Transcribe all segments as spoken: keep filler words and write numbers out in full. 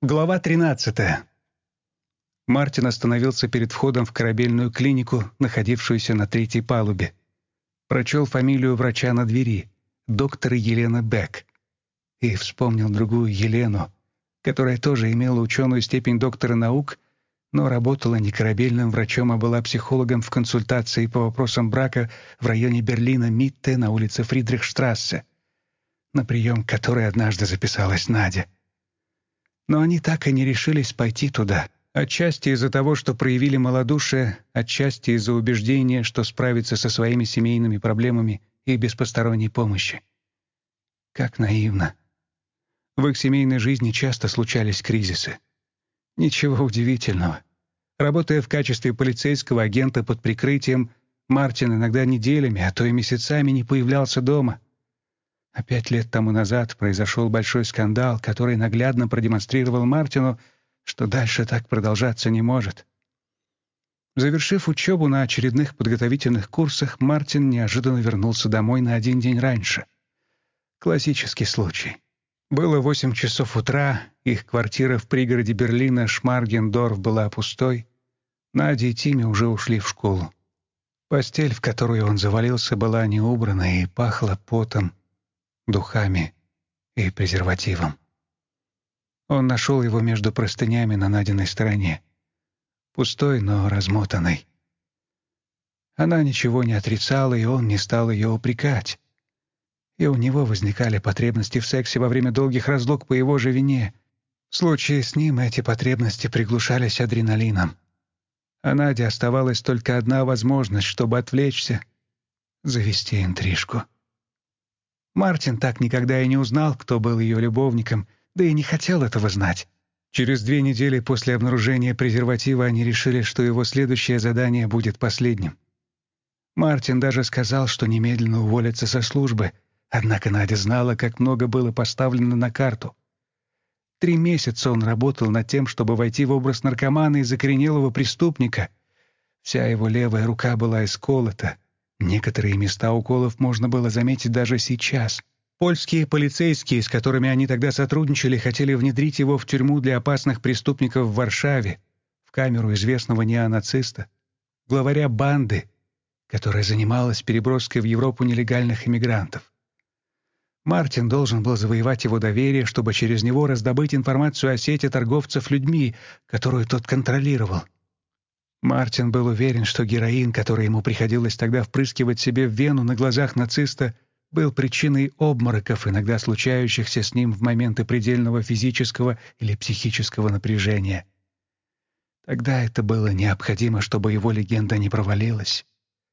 Глава тринадцатая. Мартин остановился перед входом в корабельную клинику, находившуюся на третьей палубе. Прочел фамилию врача на двери — доктор Елена Бек. И вспомнил другую Елену, которая тоже имела ученую степень доктора наук, но работала не корабельным врачом, а была психологом в консультации по вопросам брака в районе Берлина Митте на улице Фридрихштрассе, на прием к которой однажды записалась Надя. Но они так и не решились пойти туда. Отчасти из-за того, что проявили малодушие, отчасти из-за убеждения, что справиться со своими семейными проблемами и без посторонней помощи. Как наивно. В их семейной жизни часто случались кризисы. Ничего удивительного. Работая в качестве полицейского агента под прикрытием, Мартин иногда неделями, а то и месяцами не появлялся дома. А пять лет тому назад произошел большой скандал, который наглядно продемонстрировал Мартину, что дальше так продолжаться не может. Завершив учебу на очередных подготовительных курсах, Мартин неожиданно вернулся домой на один день раньше. Классический случай. Было восемь часов утра, их квартира в пригороде Берлина Шмаргендорф была пустой. Надя и Тимми уже ушли в школу. Постель, в которую он завалился, была не убрана и пахла потом, духами и презервативом. Он нашел его между простынями на Надиной стороне. Пустой, но размотанный. Она ничего не отрицала, и он не стал ее упрекать. И у него возникали потребности в сексе во время долгих разлук по его же вине. В случае с ним эти потребности приглушались адреналином. А Наде оставалась только одна возможность, чтобы отвлечься — завести интрижку. Мартин так никогда и не узнал, кто был ее любовником, да и не хотел этого знать. Через две недели после обнаружения презерватива они решили, что его следующее задание будет последним. Мартин даже сказал, что немедленно уволится со службы, однако Надя знала, как много было поставлено на карту. Три месяца он работал над тем, чтобы войти в образ наркомана и закоренелого преступника. Вся его левая рука была исколота. Некоторые места уколов можно было заметить даже сейчас. Польские полицейские, с которыми они тогда сотрудничали, хотели внедрить его в тюрьму для опасных преступников в Варшаве, в камеру известного неонациста, главаря банды, которая занималась переброской в Европу нелегальных иммигрантов. Мартин должен был завоевать его доверие, чтобы через него раздобыть информацию о сети торговцев людьми, которую тот контролировал. Мартин был уверен, что героин, который ему приходилось тогда впрыскивать себе в вену на глазах нациста, был причиной обмороков, иногда случающихся с ним в моменты предельного физического или психического напряжения. Тогда это было необходимо, чтобы его легенда не провалилась.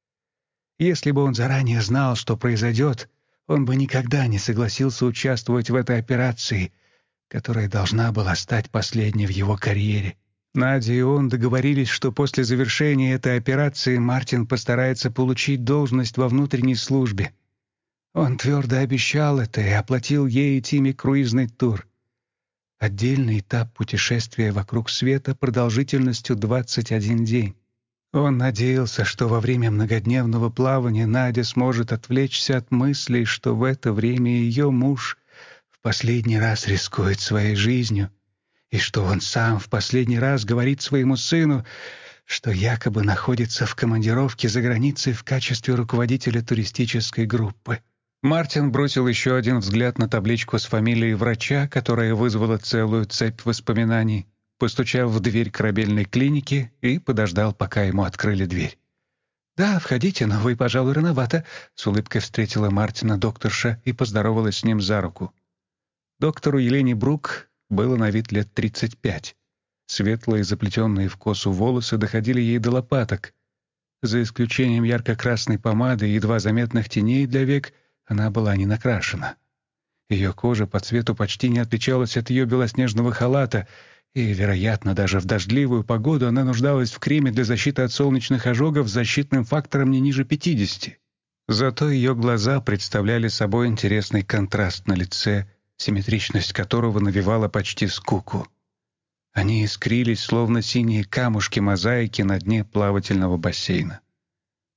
Если бы он заранее знал, что произойдет, он бы никогда не согласился участвовать в этой операции, которая должна была стать последней в его карьере. Надя и он договорились, что после завершения этой операции Мартин постарается получить должность во внутренней службе. Он твердо обещал это и оплатил ей и Тиме круизный тур. Отдельный этап путешествия вокруг света продолжительностью двадцать один день. Он надеялся, что во время многодневного плавания Надя сможет отвлечься от мыслей, что в это время ее муж в последний раз рискует своей жизнью, и что он сам в последний раз говорит своему сыну, что якобы находится в командировке за границей в качестве руководителя туристической группы. Мартин бросил еще один взгляд на табличку с фамилией врача, которая вызвала целую цепь воспоминаний, постучал в дверь корабельной клиники и подождал, пока ему открыли дверь. «Да, входите, но вы, пожалуй, рановато», — с улыбкой встретила Мартина докторша и поздоровалась с ним за руку. Доктору Елене Брук было на вид лет тридцать пять. Светлые, заплетенные в косу волосы доходили ей до лопаток. За исключением ярко-красной помады и едва заметных теней для век, она была не накрашена. Ее кожа по цвету почти не отличалась от ее белоснежного халата, и, вероятно, даже в дождливую погоду она нуждалась в креме для защиты от солнечных ожогов с защитным фактором не ниже пятидесяти. Зато ее глаза представляли собой интересный контраст на лице, симметричность которого навевала почти скуку. Они искрились, словно синие камушки мозаики на дне плавательного бассейна.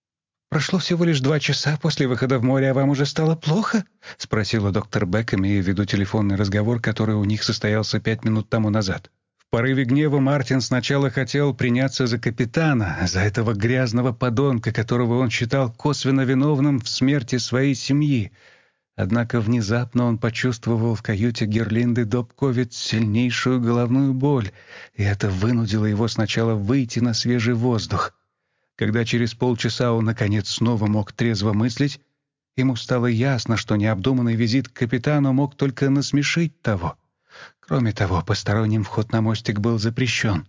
«Прошло всего лишь два часа после выхода в море, а вам уже стало плохо?» — спросила доктор Бек, имея в виду телефонный разговор, который у них состоялся пять минут тому назад. В порыве гнева Мартин сначала хотел приняться за капитана, за этого грязного подонка, которого он считал косвенно виновным в смерти своей семьи. Однако внезапно он почувствовал в каюте Герлинды Добковиц сильнейшую головную боль, и это вынудило его сначала выйти на свежий воздух. Когда через полчаса он, наконец, снова мог трезво мыслить, ему стало ясно, что необдуманный визит к капитану мог только насмешить того. Кроме того, посторонним вход на мостик был запрещен.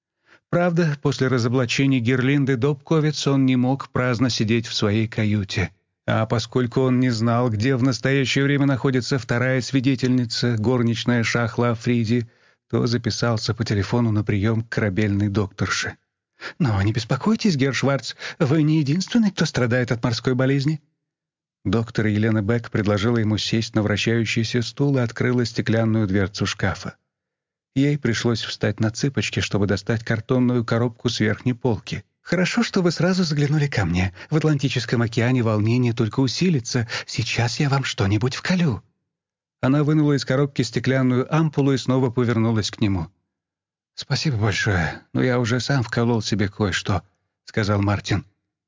Правда, после разоблачения Герлинды Добковиц он не мог праздно сидеть в своей каюте. А поскольку он не знал, где в настоящее время находится вторая свидетельница, горничная Шахла Африди, то записался по телефону на прием к корабельной докторше. «Но не беспокойтесь, герр Шварц, вы не единственный, кто страдает от морской болезни». Доктор Елена Бек предложила ему сесть на вращающийся стул и открыла стеклянную дверцу шкафа. Ей пришлось встать на цыпочки, чтобы достать картонную коробку с верхней полки. «Хорошо, что вы сразу заглянули ко мне. В Атлантическом океане волнение только усилится. Сейчас я вам что-нибудь вколю». Она вынула из коробки стеклянную ампулу и снова повернулась к нему. «Спасибо большое, но я уже сам вколол себе кое-что», — сказал Мартин.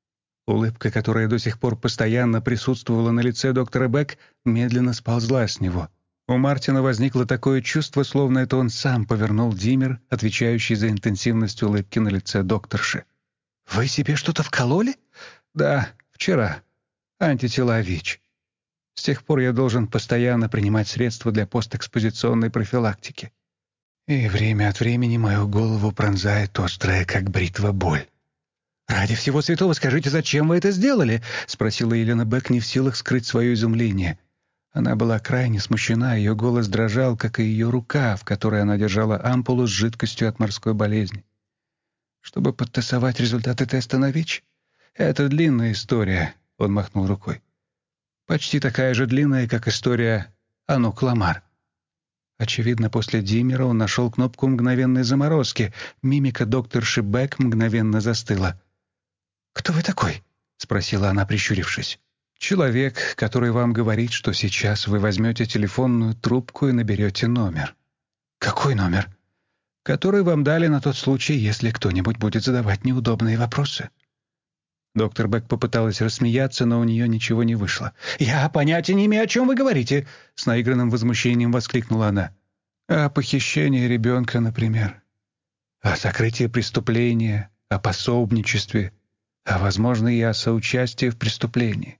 Улыбка, которая до сих пор постоянно присутствовала на лице доктора Бек, медленно сползла с него. У Мартина возникло такое чувство, словно это он сам повернул диммер, отвечающий за интенсивность улыбки на лице докторши. «Вы себе что-то вкололи?» «Да, вчера. Антитела ВИЧ. С тех пор я должен постоянно принимать средства для постэкспозиционной профилактики. И время от времени мою голову пронзает острая, как бритва, боль». «Ради всего святого скажите, зачем вы это сделали?» — спросила Елена Бек, не в силах скрыть свое изумление. Она была крайне смущена, ее голос дрожал, как и ее рука, в которой она держала ампулу с жидкостью от морской болезни. «Чтобы подтасовать результаты теста на ВИЧ? Это длинная история», — он махнул рукой. «Почти такая же длинная, как история Ану Кламар». Очевидно, после диммера он нашел кнопку мгновенной заморозки. Мимика докторши Бек мгновенно застыла. «Кто вы такой?» — спросила она, прищурившись. «Человек, который вам говорит, что сейчас вы возьмете телефонную трубку и наберете номер». «Какой номер?» «Который вам дали на тот случай, если кто-нибудь будет задавать неудобные вопросы». Доктор Бек попыталась рассмеяться, но у нее ничего не вышло. «Я понятия не имею, о чем вы говорите!» — с наигранным возмущением воскликнула она. «О похищении ребенка, например. О сокрытии преступления, о пособничестве, а, возможно, и о соучастии в преступлении.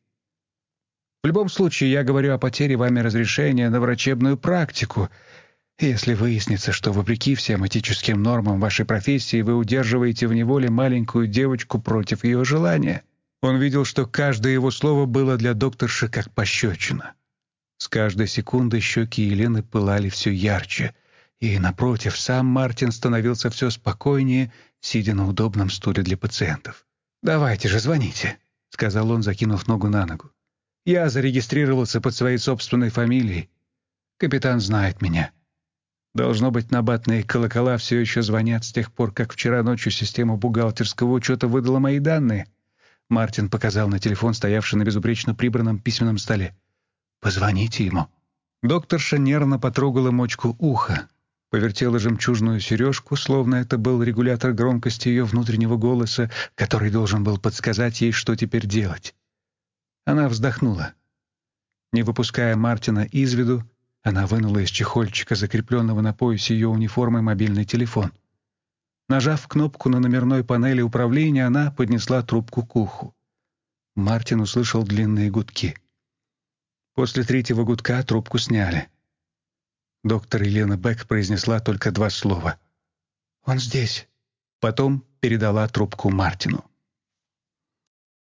В любом случае, я говорю о потере вами разрешения на врачебную практику. Если выяснится, что, вопреки всем этическим нормам вашей профессии, вы удерживаете в неволе маленькую девочку против ее желания». Он видел, что каждое его слово было для докторши как пощечина. С каждой секундой щеки Елены пылали все ярче, и, напротив, сам Мартин становился все спокойнее, сидя на удобном стуле для пациентов. «Давайте же, звоните», — сказал он, закинув ногу на ногу. «Я зарегистрировался под своей собственной фамилией. Капитан знает меня. Должно быть, набатные колокола все еще звонят с тех пор, как вчера ночью система бухгалтерского учета выдала мои данные». Мартин показал на телефон, стоявший на безупречно прибранном письменном столе. «Позвоните ему». Докторша нервно потрогала мочку уха, повертела жемчужную сережку, словно это был регулятор громкости ее внутреннего голоса, который должен был подсказать ей, что теперь делать. Она вздохнула. Не выпуская Мартина из виду, она вынула из чехольчика, закрепленного на поясе ее униформы, мобильный телефон. Нажав кнопку на номерной панели управления, она поднесла трубку к уху. Мартин услышал длинные гудки. После третьего гудка трубку сняли. Доктор Елена Бек произнесла только два слова. «Он здесь». Потом передала трубку Мартину.